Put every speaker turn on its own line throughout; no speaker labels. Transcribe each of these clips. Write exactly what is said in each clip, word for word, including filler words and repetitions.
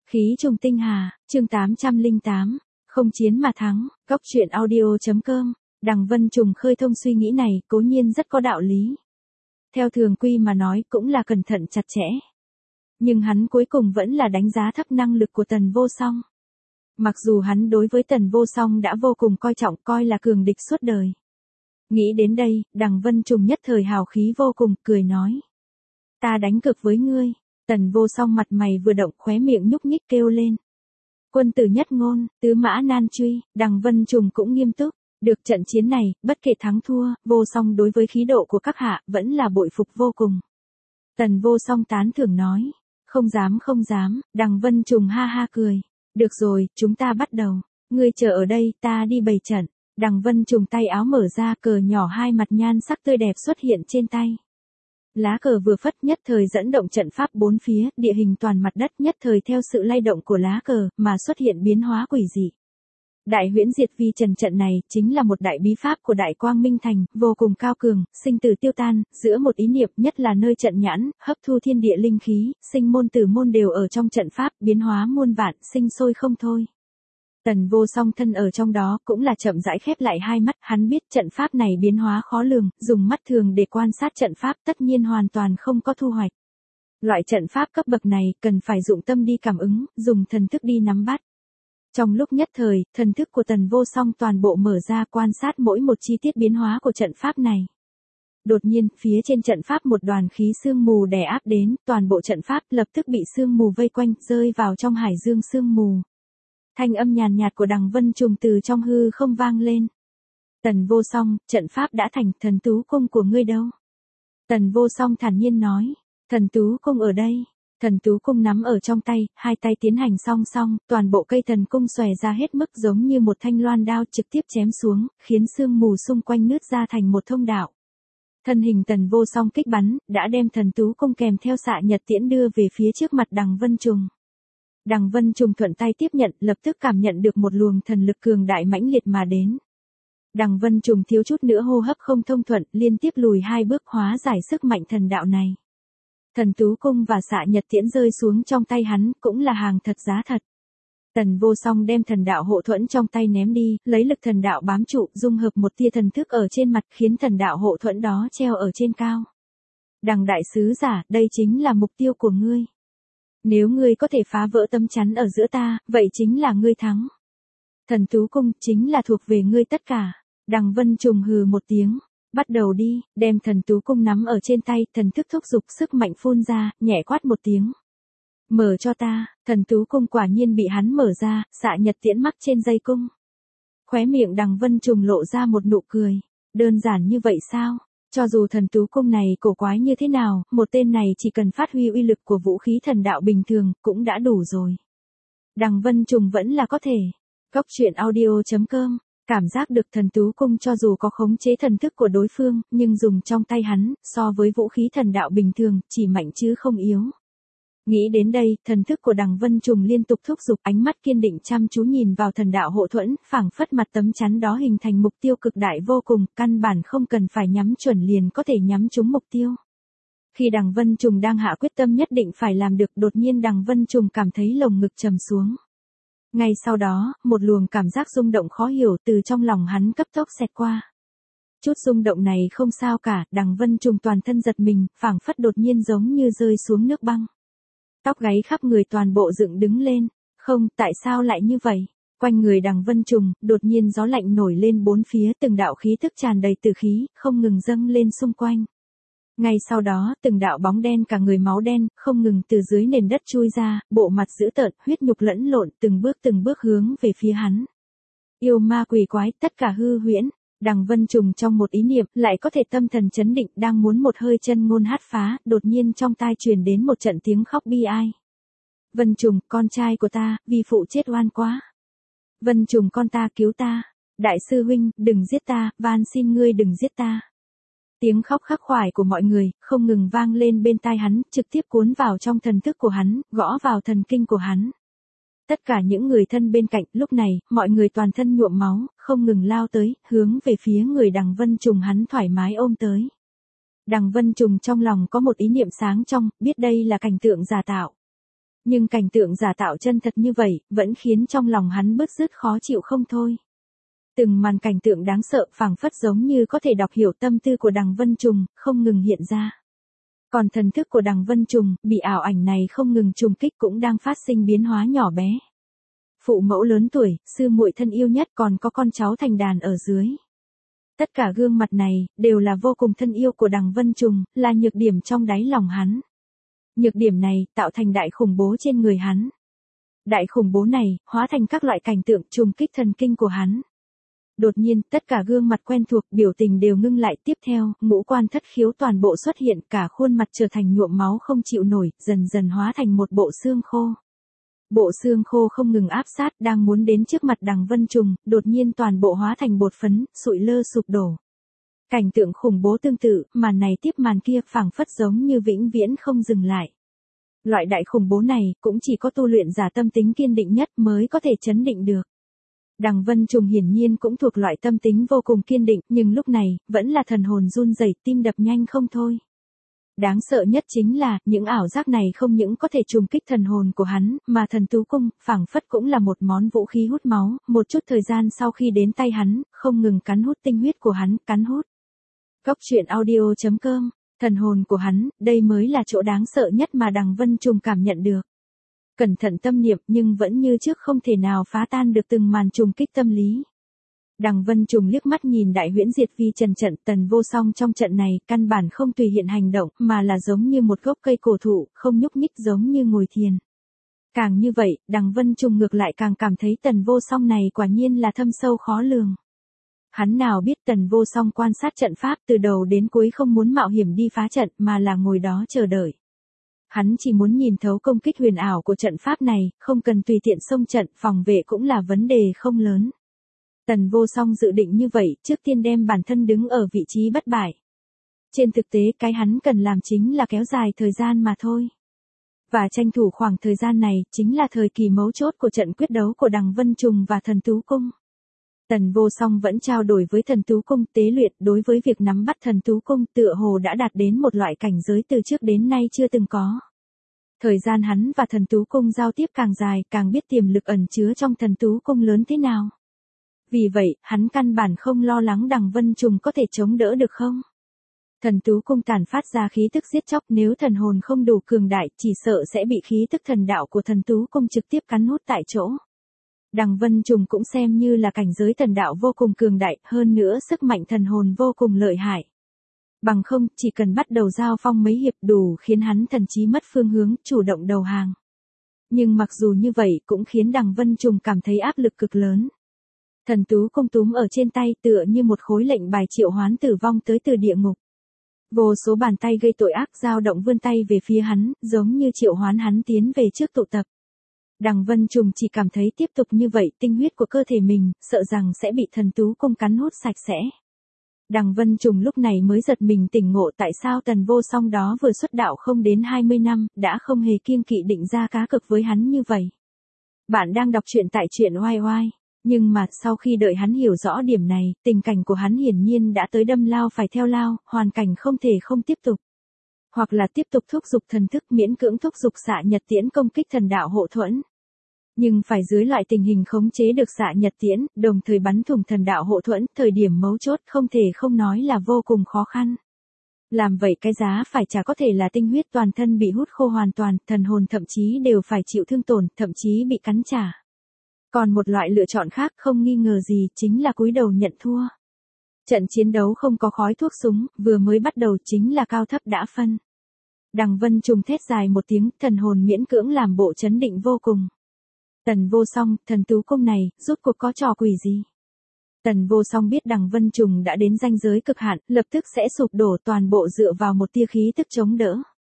Khí trùng tinh hà, chương tám trăm lẻ tám, không chiến mà thắng, góc truyện audio.com, Đằng Vân Trùng khơi thông suy nghĩ này, cố nhiên rất có đạo lý. Theo thường quy mà nói cũng là cẩn thận chặt chẽ. Nhưng hắn cuối cùng vẫn là đánh giá thấp năng lực của Tần Vô Song. Mặc dù hắn đối với Tần Vô Song đã vô cùng coi trọng, coi là cường địch suốt đời. Nghĩ đến đây, Đằng Vân Trùng nhất thời hào khí vô cùng, cười nói. Ta đánh cược với ngươi. Tần Vô Song mặt mày vừa động, khóe miệng nhúc nhích kêu lên. Quân tử nhất ngôn, tứ mã nan truy. Đằng Vân Trùng cũng nghiêm túc. Được trận chiến này, bất kể thắng thua, Vô Song đối với khí độ của các hạ vẫn là bội phục vô cùng. Tần Vô Song tán thưởng nói. Không dám không dám. Đằng Vân Trùng ha ha cười. Được rồi, chúng ta bắt đầu. Ngươi chờ ở đây, ta đi bày trận. Đằng Vân Trùng tay áo mở ra, cờ nhỏ hai mặt nhan sắc tươi đẹp xuất hiện trên tay. Lá cờ vừa phất nhất thời dẫn động trận pháp bốn phía, địa hình toàn mặt đất nhất thời theo sự lay động của lá cờ mà xuất hiện biến hóa quỷ dị. Đại huyễn diệt vi trần trận này chính là một đại bí pháp của Đại Quang Minh Thành, vô cùng cao cường, sinh tử tiêu tan, giữa một ý niệm nhất là nơi trận nhãn, hấp thu thiên địa linh khí, sinh môn tử môn đều ở trong trận pháp, biến hóa muôn vạn, sinh sôi không thôi. Tần Vô Song thân ở trong đó cũng là chậm rãi khép lại hai mắt, hắn biết trận pháp này biến hóa khó lường, dùng mắt thường để quan sát trận pháp tất nhiên hoàn toàn không có thu hoạch. Loại trận pháp cấp bậc này cần phải dụng tâm đi cảm ứng, dùng thần thức đi nắm bắt. Trong lúc nhất thời, thần thức của Tần Vô Song toàn bộ mở ra quan sát mỗi một chi tiết biến hóa của trận pháp này. Đột nhiên, phía trên trận pháp một đoàn khí sương mù đè áp đến, toàn bộ trận pháp lập tức bị sương mù vây quanh, rơi vào trong hải dương sương mù. Thanh âm nhàn nhạt của Đằng Vân Trùng từ trong hư không vang lên. Tần Vô Song, trận pháp đã thành, thần tú cung của ngươi đâu? Tần Vô Song thản nhiên nói, thần tú cung ở đây. Thần tú cung nắm ở trong tay, hai tay tiến hành song song, toàn bộ cây thần cung xòe ra hết mức giống như một thanh loan đao trực tiếp chém xuống, khiến sương mù xung quanh nứt ra thành một thông đạo. Thân hình Tần Vô Song kích bắn, đã đem thần tú cung kèm theo xạ nhật tiễn đưa về phía trước mặt Đằng Vân Trùng. Đằng Vân Trùng thuận tay tiếp nhận, lập tức cảm nhận được một luồng thần lực cường đại mãnh liệt mà đến. Đằng Vân Trùng thiếu chút nữa hô hấp không thông thuận, liên tiếp lùi hai bước hóa giải sức mạnh thần đạo này. Thần tú cung và xạ nhật tiễn rơi xuống trong tay hắn, cũng là hàng thật giá thật. Tần Vô Song đem thần đạo hộ thuẫn trong tay ném đi, lấy lực thần đạo bám trụ, dung hợp một tia thần thức ở trên mặt, khiến thần đạo hộ thuẫn đó treo ở trên cao. Đằng đại sứ giả, đây chính là mục tiêu của ngươi. Nếu ngươi có thể phá vỡ tấm chắn ở giữa ta, vậy chính là ngươi thắng. Thần tú cung chính là thuộc về ngươi tất cả. Đằng Vân Trùng hừ một tiếng. Bắt đầu đi, đem thần tú cung nắm ở trên tay, thần thức thúc giục sức mạnh phun ra, nhẹ quát một tiếng. Mở cho ta, thần tú cung quả nhiên bị hắn mở ra, xạ nhật tiễn mắc trên dây cung. Khóe miệng Đằng Vân Trùng lộ ra một nụ cười. Đơn giản như vậy sao? Cho dù thần tú cung này cổ quái như thế nào, một tên này chỉ cần phát huy uy lực của vũ khí thần đạo bình thường, cũng đã đủ rồi. Đằng Vân Trùng vẫn là có thể. Góc truyện audio.com, cảm giác được thần tú cung cho dù có khống chế thần thức của đối phương, nhưng dùng trong tay hắn, so với vũ khí thần đạo bình thường, chỉ mạnh chứ không yếu. Nghĩ đến đây, thần thức của Đằng Vân Trùng liên tục thúc giục, ánh mắt kiên định chăm chú nhìn vào thần đạo hộ thuẫn, phảng phất mặt tấm chắn đó hình thành mục tiêu cực đại vô cùng, căn bản không cần phải nhắm chuẩn liền có thể nhắm trúng mục tiêu. Khi Đằng Vân Trùng đang hạ quyết tâm nhất định phải làm được, đột nhiên Đằng Vân Trùng cảm thấy lồng ngực trầm xuống. Ngay sau đó, một luồng cảm giác rung động khó hiểu từ trong lòng hắn cấp tốc xẹt qua. Chút rung động này không sao cả, Đằng Vân Trùng toàn thân giật mình, phảng phất đột nhiên giống như rơi xuống nước băng. Tóc gáy khắp người toàn bộ dựng đứng lên. Không, tại sao lại như vậy? Quanh người Đằng Vân Trùng, đột nhiên gió lạnh nổi lên bốn phía, từng đạo khí thức tràn đầy tử khí, không ngừng dâng lên xung quanh. Ngay sau đó, từng đạo bóng đen cả người máu đen, không ngừng từ dưới nền đất chui ra, bộ mặt dữ tợn, huyết nhục lẫn lộn, từng bước từng bước hướng về phía hắn. Yêu ma quỷ quái, tất cả hư huyễn. Đằng Vân Trùng trong một ý niệm, lại có thể tâm thần chấn định, đang muốn một hơi chân ngôn hát phá, đột nhiên trong tai truyền đến một trận tiếng khóc bi ai. Vân Trùng, con trai của ta, vi phụ chết oan quá. Vân Trùng con ta cứu ta. Đại sư huynh, đừng giết ta, van xin ngươi đừng giết ta. Tiếng khóc khắc khoải của mọi người, không ngừng vang lên bên tai hắn, trực tiếp cuốn vào trong thần thức của hắn, gõ vào thần kinh của hắn. Tất cả những người thân bên cạnh, lúc này, mọi người toàn thân nhuộm máu, không ngừng lao tới, hướng về phía người Đằng Vân Trùng hắn thoải mái ôm tới. Đằng Vân Trùng trong lòng có một ý niệm sáng trong, biết đây là cảnh tượng giả tạo. Nhưng cảnh tượng giả tạo chân thật như vậy, vẫn khiến trong lòng hắn bứt rứt khó chịu không thôi. Từng màn cảnh tượng đáng sợ phảng phất giống như có thể đọc hiểu tâm tư của Đằng Vân Trùng, không ngừng hiện ra. Còn thần thức của Đằng Vân Trùng, bị ảo ảnh này không ngừng trùng kích cũng đang phát sinh biến hóa nhỏ bé. Phụ mẫu lớn tuổi, sư muội thân yêu nhất còn có con cháu thành đàn ở dưới. Tất cả gương mặt này, đều là vô cùng thân yêu của Đằng Vân Trùng, là nhược điểm trong đáy lòng hắn. Nhược điểm này, tạo thành đại khủng bố trên người hắn. Đại khủng bố này, hóa thành các loại cảnh tượng trùng kích thần kinh của hắn. Đột nhiên, tất cả gương mặt quen thuộc, biểu tình đều ngưng lại. Tiếp theo, ngũ quan thất khiếu toàn bộ xuất hiện, cả khuôn mặt trở thành nhuộm máu không chịu nổi, dần dần hóa thành một bộ xương khô. Bộ xương khô không ngừng áp sát, đang muốn đến trước mặt Đằng Vân Trùng, đột nhiên toàn bộ hóa thành bột phấn, sụi lơ sụp đổ. Cảnh tượng khủng bố tương tự, màn này tiếp màn kia, phảng phất giống như vĩnh viễn không dừng lại. Loại đại khủng bố này, cũng chỉ có tu luyện giả tâm tính kiên định nhất mới có thể chấn định được. Đằng Vân Trùng hiển nhiên cũng thuộc loại tâm tính vô cùng kiên định, nhưng lúc này, vẫn là thần hồn run rẩy, tim đập nhanh không thôi. Đáng sợ nhất chính là, những ảo giác này không những có thể trùng kích thần hồn của hắn, mà thần tú cung, phảng phất cũng là một món vũ khí hút máu, một chút thời gian sau khi đến tay hắn, không ngừng cắn hút tinh huyết của hắn, cắn hút. Góc truyện audio chấm com, thần hồn của hắn, đây mới là chỗ đáng sợ nhất mà Đằng Vân Trùng cảm nhận được. Cẩn thận tâm niệm nhưng vẫn như trước không thể nào phá tan được từng màn trùng kích tâm lý. Đằng Vân Trùng liếc mắt nhìn Đại Huyễn Diệt Vi Trần trận, Tần Vô Song trong trận này, căn bản không tùy hiện hành động, mà là giống như một gốc cây cổ thụ, không nhúc nhích giống như ngồi thiền. Càng như vậy, Đằng Vân Trùng ngược lại càng cảm thấy Tần Vô Song này quả nhiên là thâm sâu khó lường. Hắn nào biết Tần Vô Song quan sát trận pháp từ đầu đến cuối không muốn mạo hiểm đi phá trận mà là ngồi đó chờ đợi. Hắn chỉ muốn nhìn thấu công kích huyền ảo của trận pháp này, không cần tùy tiện xông trận, phòng vệ cũng là vấn đề không lớn. Tần Vô Song dự định như vậy, trước tiên đem bản thân đứng ở vị trí bất bại. Trên thực tế, cái hắn cần làm chính là kéo dài thời gian mà thôi. Và tranh thủ khoảng thời gian này, chính là thời kỳ mấu chốt của trận quyết đấu của Đằng Vân Trùng và Thần Tú Cung. Tần Vô Song vẫn trao đổi với Thần Tú Cung tế luyện, đối với việc nắm bắt Thần Tú Cung tựa hồ đã đạt đến một loại cảnh giới từ trước đến nay chưa từng có. Thời gian hắn và Thần Tú Cung giao tiếp càng dài, càng biết tiềm lực ẩn chứa trong Thần Tú Cung lớn thế nào. Vì vậy, hắn căn bản không lo lắng Đằng Vân Trùng có thể chống đỡ được không. Thần Tú Cung tản phát ra khí tức giết chóc, nếu thần hồn không đủ cường đại, chỉ sợ sẽ bị khí tức thần đạo của Thần Tú Cung trực tiếp cắn hút tại chỗ. Đằng Vân Trùng cũng xem như là cảnh giới thần đạo vô cùng cường đại, hơn nữa sức mạnh thần hồn vô cùng lợi hại. Bằng không, chỉ cần bắt đầu giao phong mấy hiệp đủ khiến hắn thần trí mất phương hướng, chủ động đầu hàng. Nhưng mặc dù như vậy cũng khiến Đằng Vân Trùng cảm thấy áp lực cực lớn. Thần Tú Cung túm ở trên tay tựa như một khối lệnh bài triệu hoán tử vong tới từ địa ngục. Vô số bàn tay gây tội ác dao động vươn tay về phía hắn, giống như triệu hoán hắn tiến về trước tụ tập. Đằng Vân Trùng chỉ cảm thấy tiếp tục như vậy, tinh huyết của cơ thể mình, sợ rằng sẽ bị Thần Tú Cung cắn hút sạch sẽ. Đằng Vân Trùng lúc này mới giật mình tỉnh ngộ tại sao Tần Vô Song đó vừa xuất đạo không đến hai mươi năm, đã không hề kiêng kỵ định ra cá cược với hắn như vậy. Bạn đang đọc truyện tại truyện oai oai. Nhưng mà, sau khi đợi hắn hiểu rõ điểm này, tình cảnh của hắn hiển nhiên đã tới đâm lao phải theo lao, hoàn cảnh không thể không tiếp tục. Hoặc là tiếp tục thúc giục thần thức miễn cưỡng thúc giục xạ nhật tiễn công kích thần đạo hộ thuẫn. Nhưng phải dưới loại tình hình khống chế được xạ nhật tiễn, đồng thời bắn thủng thần đạo hộ thuẫn, thời điểm mấu chốt không thể không nói là vô cùng khó khăn. Làm vậy cái giá phải trả có thể là tinh huyết toàn thân bị hút khô hoàn toàn, thần hồn thậm chí đều phải chịu thương tổn, thậm chí bị cắn trả. Còn một loại lựa chọn khác không nghi ngờ gì chính là cúi đầu nhận thua. Trận chiến đấu không có khói thuốc súng, vừa mới bắt đầu chính là cao thấp đã phân. Đằng Vân Trùng thét dài một tiếng, thần hồn miễn cưỡng làm bộ chấn định vô cùng. Tần Vô Song, Thần Tú Cung này, rốt cuộc có trò quỷ gì? Tần Vô Song biết Đằng Vân Trùng đã đến ranh giới cực hạn, lập tức sẽ sụp đổ toàn bộ dựa vào một tia khí tức chống đỡ.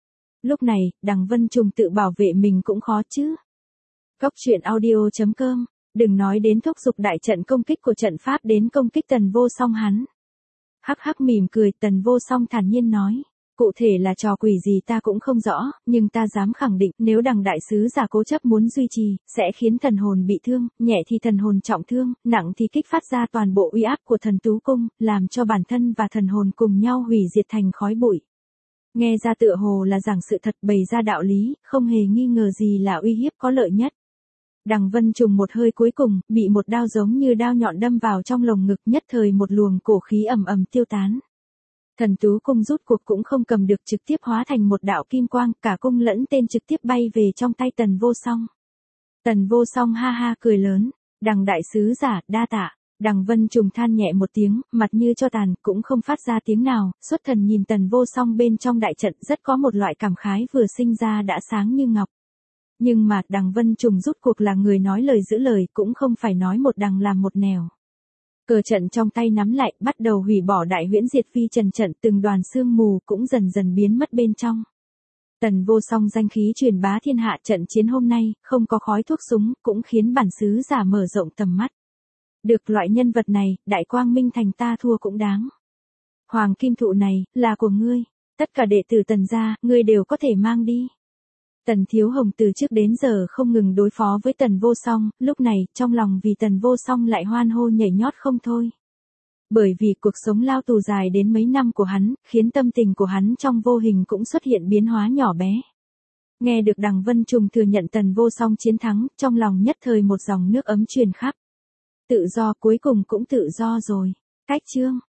Lúc này, Đằng Vân Trùng tự bảo vệ mình cũng khó chứ. Góc truyện audio chấm com, đừng nói đến thúc giục đại trận công kích của trận pháp đến công kích Tần Vô Song hắn. Hắc hắc mỉm cười, Tần Vô Song thản nhiên nói. Cụ thể là trò quỷ gì ta cũng không rõ, nhưng ta dám khẳng định nếu Đằng đại sứ giả cố chấp muốn duy trì, sẽ khiến thần hồn bị thương, nhẹ thì thần hồn trọng thương, nặng thì kích phát ra toàn bộ uy áp của Thần Tú Cung, làm cho bản thân và thần hồn cùng nhau hủy diệt thành khói bụi. Nghe ra tựa hồ là giảng sự thật, bày ra đạo lý, không hề nghi ngờ gì là uy hiếp có lợi nhất. Đằng Vân Trùng một hơi cuối cùng, bị một đao giống như đao nhọn đâm vào trong lồng ngực, nhất thời một luồng cổ khí ầm ầm tiêu tán. Thần tú cung rút cuộc cũng không cầm được, trực tiếp hóa thành một đạo kim quang, cả cung lẫn tên trực tiếp bay về trong tay Tần Vô Song. Tần Vô Song ha ha cười lớn, đằng đại sứ giả, đa tạ. Đằng Vân Trùng than nhẹ một tiếng, mặt như cho tàn, cũng không phát ra tiếng nào, xuất thần nhìn Tần Vô Song bên trong đại trận, rất có một loại cảm khái vừa sinh ra đã sáng như ngọc. Nhưng mà, đằng Vân Trùng rút cuộc là người nói lời giữ lời, cũng không phải nói một đằng làm một nẻo. Cờ trận trong tay nắm lại, bắt đầu hủy bỏ đại huyễn diệt phi trần trận, từng đoàn sương mù cũng dần dần biến mất bên trong. Tần Vô Song danh khí truyền bá thiên hạ, trận chiến hôm nay, không có khói thuốc súng, cũng khiến bản xứ giả mở rộng tầm mắt. Được loại nhân vật này, Đại Quang Minh Thành ta thua cũng đáng. Hoàng kim thụ này, là của ngươi, tất cả đệ tử Tần gia, ngươi đều có thể mang đi. Tần Thiếu Hồng từ trước đến giờ không ngừng đối phó với Tần Vô Song, lúc này, trong lòng vì Tần Vô Song lại hoan hô nhảy nhót không thôi. Bởi vì cuộc sống lao tù dài đến mấy năm của hắn, khiến tâm tình của hắn trong vô hình cũng xuất hiện biến hóa nhỏ bé. Nghe được đằng Vân Trùng thừa nhận Tần Vô Song chiến thắng, trong lòng nhất thời một dòng nước ấm truyền khắp. Tự do cuối cùng cũng tự do rồi. Cách chương.